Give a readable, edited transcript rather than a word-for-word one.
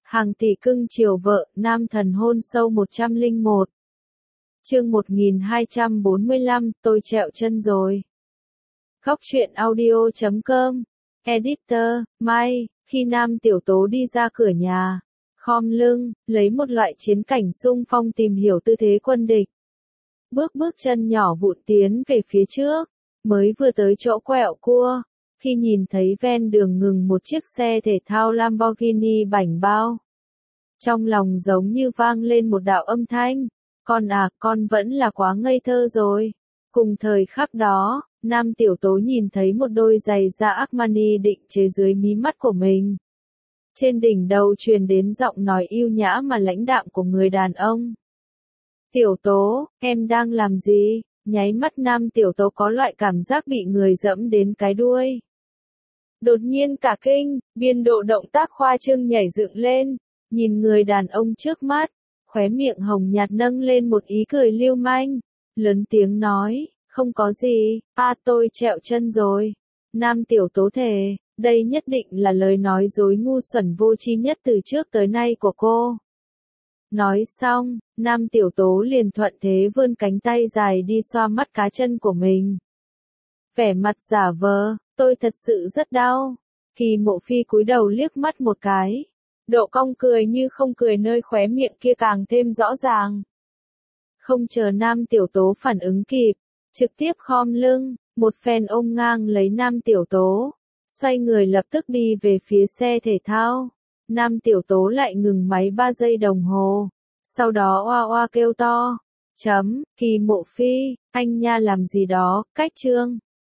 Hàng tỷ cưng chiều vợ, nam thần hôn sâu 101. Chương 1245, tôi trẹo chân rồi. Góc truyện audio.com. Editor, Mai, khi nam tiểu tố đi ra cửa nhà, khom lưng, lấy một loại chiến cảnh xung phong tìm hiểu tư thế quân địch. Bước chân nhỏ vụn tiến về phía trước, mới vừa tới chỗ quẹo cua, khi nhìn thấy ven đường ngừng một chiếc xe thể thao Lamborghini bảnh bao. Trong lòng giống như vang lên một đạo âm thanh, con vẫn là quá ngây thơ rồi. Cùng thời khắc đó, nam tiểu tố nhìn thấy một đôi giày da Armani định chế dưới mí mắt của mình. Trên đỉnh đầu truyền đến giọng nói yêu nhã mà lãnh đạm của người đàn ông. Tiểu tố, em đang làm gì? Nháy mắt nam tiểu tố có loại cảm giác bị người dẫm đến cái đuôi. Đột nhiên cả kinh, biên độ động tác khoa trương nhảy dựng lên, nhìn người đàn ông trước mắt, khóe miệng hồng nhạt nâng lên một ý cười lưu manh, lớn tiếng nói, không có gì, tôi trẹo chân rồi. Nam tiểu tố thề, đây nhất định là lời nói dối ngu xuẩn vô tri nhất từ trước tới nay của cô. Nói xong, nam tiểu tố liền thuận thế vươn cánh tay dài đi xoa mắt cá chân của mình. Vẻ mặt giả vờ, tôi thật sự rất đau. Kỳ Mộ Phi cúi đầu liếc mắt một cái. Độ cong cười như không cười nơi khóe miệng kia càng thêm rõ ràng. Không chờ nam tiểu tố phản ứng kịp, trực tiếp khom lưng, một phen ôm ngang lấy nam tiểu tố, xoay người lập tức đi về phía xe thể thao. Nam tiểu tố lại ngừng máy 3 giây đồng hồ, sau đó oa oa kêu to, Kỳ Mộ Phi, anh nha làm gì đó, cách chương.